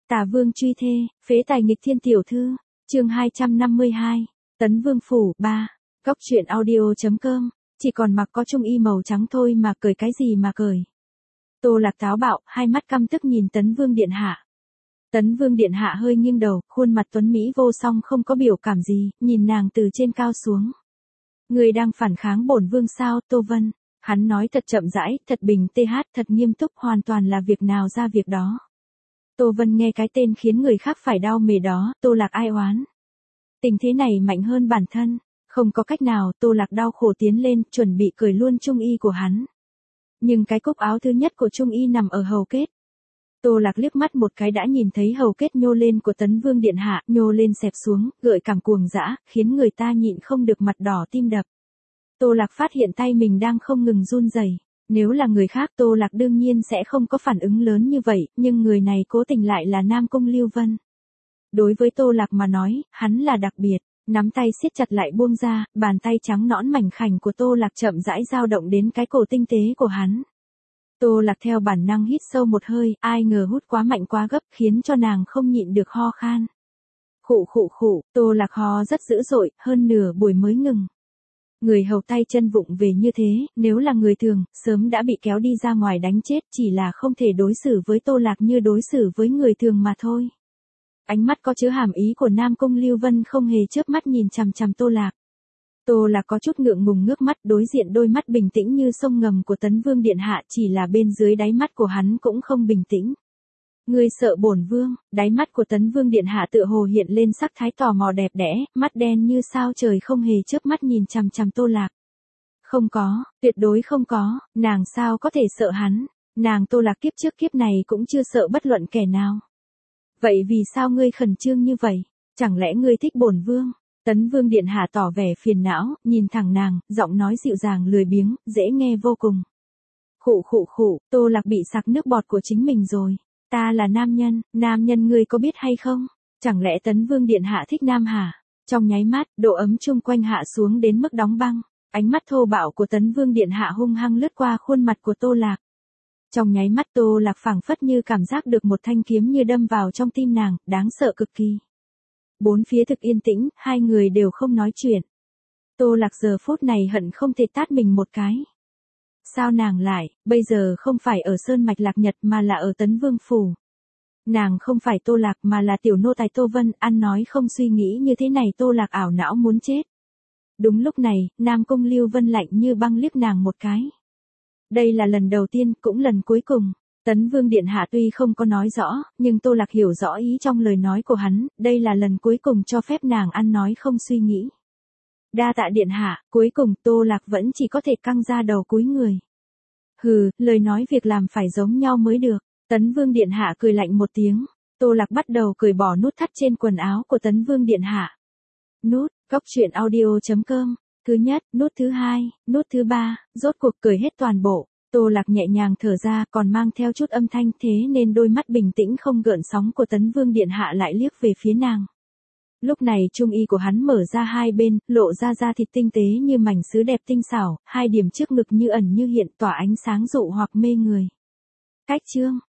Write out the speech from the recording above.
Tả Vương truy thê, phế tài nghịch thiên tiểu thư, chương 252, Tấn Vương phủ 3, Góc truyện audio.com, chỉ còn mặc có trung y màu trắng thôi mà cười cái gì mà cười. Tô Lạc táo bạo, hai mắt căm tức nhìn Tấn Vương điện hạ. Tấn Vương điện hạ hơi nghiêng đầu, khuôn mặt tuấn mỹ vô song không có biểu cảm gì, nhìn nàng từ trên cao xuống. Người đang phản kháng bổn vương sao, Tô Vân? Hắn nói thật chậm rãi, thật bình tê hát, thật nghiêm túc, hoàn toàn là việc nào ra việc đó. Tô Vân nghe cái tên khiến người khác phải đau mề đó, Tô Lạc ai oán. Tình thế này mạnh hơn bản thân, không có cách nào, Tô Lạc đau khổ tiến lên, chuẩn bị cởi luôn trung y của hắn. Nhưng cái cúc áo thứ nhất của trung y nằm ở hầu kết. Tô Lạc liếc mắt một cái đã nhìn thấy hầu kết nhô lên của Tấn Vương điện hạ, nhô lên xẹp xuống, gợi cảm cuồng dã, khiến người ta nhịn không được mặt đỏ tim đập. Tô Lạc phát hiện tay mình đang không ngừng run rẩy. Nếu là người khác Tô Lạc đương nhiên sẽ không có phản ứng lớn như vậy, nhưng người này cố tình lại là Nam Cung Lưu Vân. Đối với Tô Lạc mà nói, hắn là đặc biệt, nắm tay siết chặt lại buông ra, bàn tay trắng nõn mảnh khảnh của Tô Lạc chậm rãi dao động đến cái cổ tinh tế của hắn. Tô Lạc theo bản năng hít sâu một hơi, ai ngờ hút quá mạnh quá gấp khiến cho nàng không nhịn được ho khan. Khụ khụ khụ, Tô Lạc ho rất dữ dội, hơn nửa buổi mới ngừng. Người hầu tay chân vụng về như thế, nếu là người thường, sớm đã bị kéo đi ra ngoài đánh chết, chỉ là không thể đối xử với Tô Lạc như đối xử với người thường mà thôi. Ánh mắt có chứa hàm ý của Nam Cung Lưu Vân không hề chớp mắt nhìn chằm chằm Tô Lạc. Tô Lạc có chút ngượng ngùng ngước mắt đối diện đôi mắt bình tĩnh như sông ngầm của Tấn Vương điện hạ, chỉ là bên dưới đáy mắt của hắn cũng không bình tĩnh. Ngươi sợ bổn vương? Đáy mắt của Tấn Vương điện hạ tựa hồ hiện lên sắc thái tò mò đẹp đẽ, mắt đen như sao trời không hề chớp mắt nhìn chằm chằm Tô Lạc. Không có, tuyệt đối không có, nàng sao có thể sợ hắn? Nàng Tô Lạc kiếp trước kiếp này cũng chưa sợ bất luận kẻ nào. Vậy vì sao ngươi khẩn trương như vậy? Chẳng lẽ ngươi thích bổn vương? Tấn Vương điện hạ tỏ vẻ phiền não, nhìn thẳng nàng, giọng nói dịu dàng lười biếng, dễ nghe vô cùng. Khụ khụ khụ, Tô Lạc bị sặc nước bọt của chính mình rồi. Ta là nam nhân ngươi có biết hay không? Chẳng lẽ Tấn Vương điện hạ thích nam hả? Trong nháy mắt, độ ấm chung quanh hạ xuống đến mức đóng băng. Ánh mắt thô bạo của Tấn Vương điện hạ hung hăng lướt qua khuôn mặt của Tô Lạc. Trong nháy mắt Tô Lạc phảng phất như cảm giác được một thanh kiếm như đâm vào trong tim nàng, đáng sợ cực kỳ. Bốn phía thực yên tĩnh, hai người đều không nói chuyện. Tô Lạc giờ phút này hận không thể tát mình một cái. Sao nàng lại, bây giờ không phải ở Sơn Mạch Lạc Nhật mà là ở Tấn Vương Phủ. Nàng không phải Tô Lạc mà là tiểu nô tài Tô Vân, ăn nói không suy nghĩ như thế này Tô Lạc ảo não muốn chết. Đúng lúc này, Nam Cung Lưu Vân lạnh như băng liếc nàng một cái. Đây là lần đầu tiên, cũng lần cuối cùng. Tấn Vương điện hạ tuy không có nói rõ, nhưng Tô Lạc hiểu rõ ý trong lời nói của hắn, đây là lần cuối cùng cho phép nàng ăn nói không suy nghĩ. Đa tạ điện hạ, cuối cùng Tô Lạc vẫn chỉ có thể căng ra đầu cúi người. Hừ, lời nói việc làm phải giống nhau mới được. Tấn Vương điện hạ cười lạnh một tiếng. Tô Lạc bắt đầu cởi bỏ nút thắt trên quần áo của Tấn Vương điện hạ. Nút, Góc truyện audio.com. Thứ nhất, nút thứ hai, nút thứ ba, rốt cuộc cởi hết toàn bộ. Tô Lạc nhẹ nhàng thở ra, còn mang theo chút âm thanh, thế nên đôi mắt bình tĩnh không gợn sóng của Tấn Vương điện hạ lại liếc về phía nàng. Lúc này trung y của hắn mở ra hai bên, lộ ra da thịt tinh tế như mảnh sứ đẹp tinh xảo, hai điểm trước ngực như ẩn như hiện tỏa ánh sáng dụ hoặc mê người. Cách chương,